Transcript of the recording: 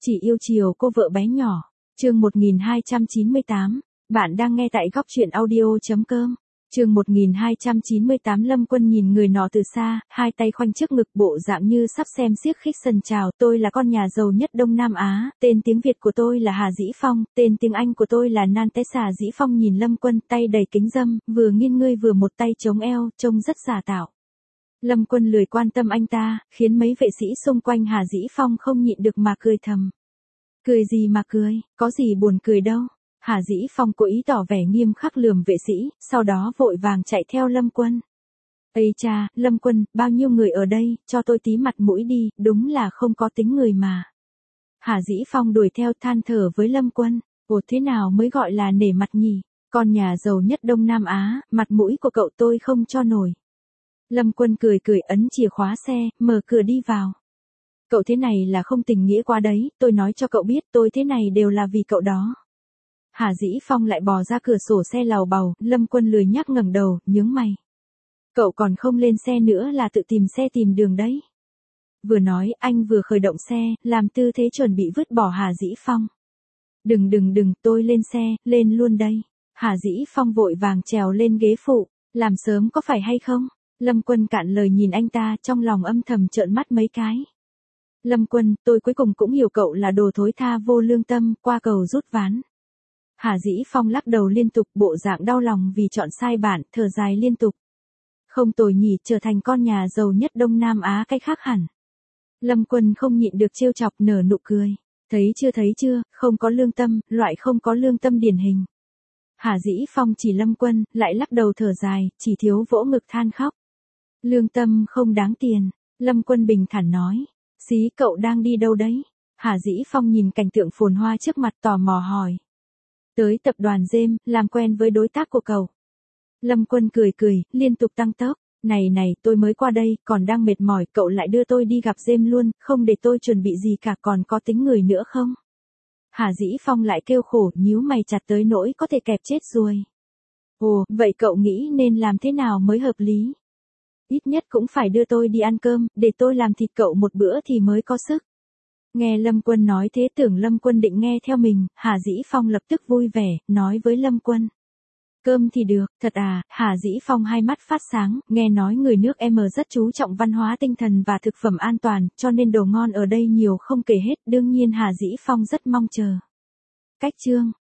Chỉ yêu chiều cô vợ bé nhỏ. Chương 1298. Bạn đang nghe tại góc truyện audio.com. Chương 1298. Lâm Quân nhìn người nọ từ xa, hai tay khoanh trước ngực, bộ dạng như sắp xem xiếc khích sần chào. Tôi là con nhà giàu nhất Đông Nam Á, tên tiếng Việt của tôi là Hà Dĩ Phong, tên tiếng Anh của tôi là Nantessa. Dĩ Phong nhìn Lâm Quân, tay đầy kính râm, vừa nghiêng ngươi vừa một tay chống eo, trông rất giả tạo. Lâm Quân lười quan tâm anh ta, khiến mấy vệ sĩ xung quanh Hà Dĩ Phong không nhịn được mà cười thầm. Cười gì mà cười, có gì buồn cười đâu. Hà Dĩ Phong cố ý tỏ vẻ nghiêm khắc lườm vệ sĩ, sau đó vội vàng chạy theo Lâm Quân. Ây cha, Lâm Quân, bao nhiêu người ở đây, cho tôi tí mặt mũi đi, đúng là không có tính người mà. Hà Dĩ Phong đuổi theo than thở với Lâm Quân, ồ thế nào mới gọi là nể mặt nhỉ, con nhà giàu nhất Đông Nam Á, mặt mũi của cậu tôi không cho nổi. Lâm Quân cười cười ấn chìa khóa xe, mở cửa đi vào. Cậu thế này là không tình nghĩa quá đấy, tôi nói cho cậu biết tôi thế này đều là vì cậu đó. Hà Dĩ Phong lại bò ra cửa sổ xe làu bầu, Lâm Quân lười nhác ngẩng đầu, nhướng mày. Cậu còn không lên xe nữa là tự tìm xe tìm đường đấy. Vừa nói anh vừa khởi động xe, làm tư thế chuẩn bị vứt bỏ Hà Dĩ Phong. Đừng, tôi lên xe, lên luôn đây. Hà Dĩ Phong vội vàng trèo lên ghế phụ, làm sớm có phải hay không? Lâm Quân cạn lời nhìn anh ta, trong lòng âm thầm trợn mắt mấy cái. Lâm Quân, tôi cuối cùng cũng hiểu cậu là đồ thối tha vô lương tâm, qua cầu rút ván. Hà Dĩ Phong lắc đầu liên tục, bộ dạng đau lòng vì chọn sai bạn, thở dài liên tục. Không tồi nhỉ, trở thành con nhà giàu nhất Đông Nam Á cái khác hẳn. Lâm Quân không nhịn được trêu chọc, nở nụ cười. Thấy chưa, không có lương tâm, loại không có lương tâm điển hình. Hà Dĩ Phong chỉ Lâm Quân, lại lắc đầu thở dài, chỉ thiếu vỗ ngực than khóc. Lương tâm không đáng tiền, Lâm Quân bình thản nói. Xí cậu đang đi đâu đấy? Hà Dĩ Phong nhìn cảnh tượng phồn hoa trước mặt tò mò hỏi. Tới tập đoàn Gem, làm quen với đối tác của cậu. Lâm Quân cười, liên tục tăng tốc. Này, tôi mới qua đây, còn đang mệt mỏi, cậu lại đưa tôi đi gặp Gem luôn, không để tôi chuẩn bị gì cả, còn có tính người nữa không? Hà Dĩ Phong lại kêu khổ, nhíu mày chặt tới nỗi có thể kẹp chết ruồi. Ồ, vậy cậu nghĩ nên làm thế nào mới hợp lý? Ít nhất cũng phải đưa tôi đi ăn cơm, để tôi làm thịt cậu một bữa thì mới có sức. Nghe Lâm Quân nói thế, tưởng Lâm Quân định nghe theo mình, Hà Dĩ Phong lập tức vui vẻ, nói với Lâm Quân. Cơm thì được, thật à? Hà Dĩ Phong hai mắt phát sáng, nghe nói người nước M rất chú trọng văn hóa tinh thần và thực phẩm an toàn, cho nên đồ ngon ở đây nhiều không kể hết, đương nhiên Hà Dĩ Phong rất mong chờ. Cách chương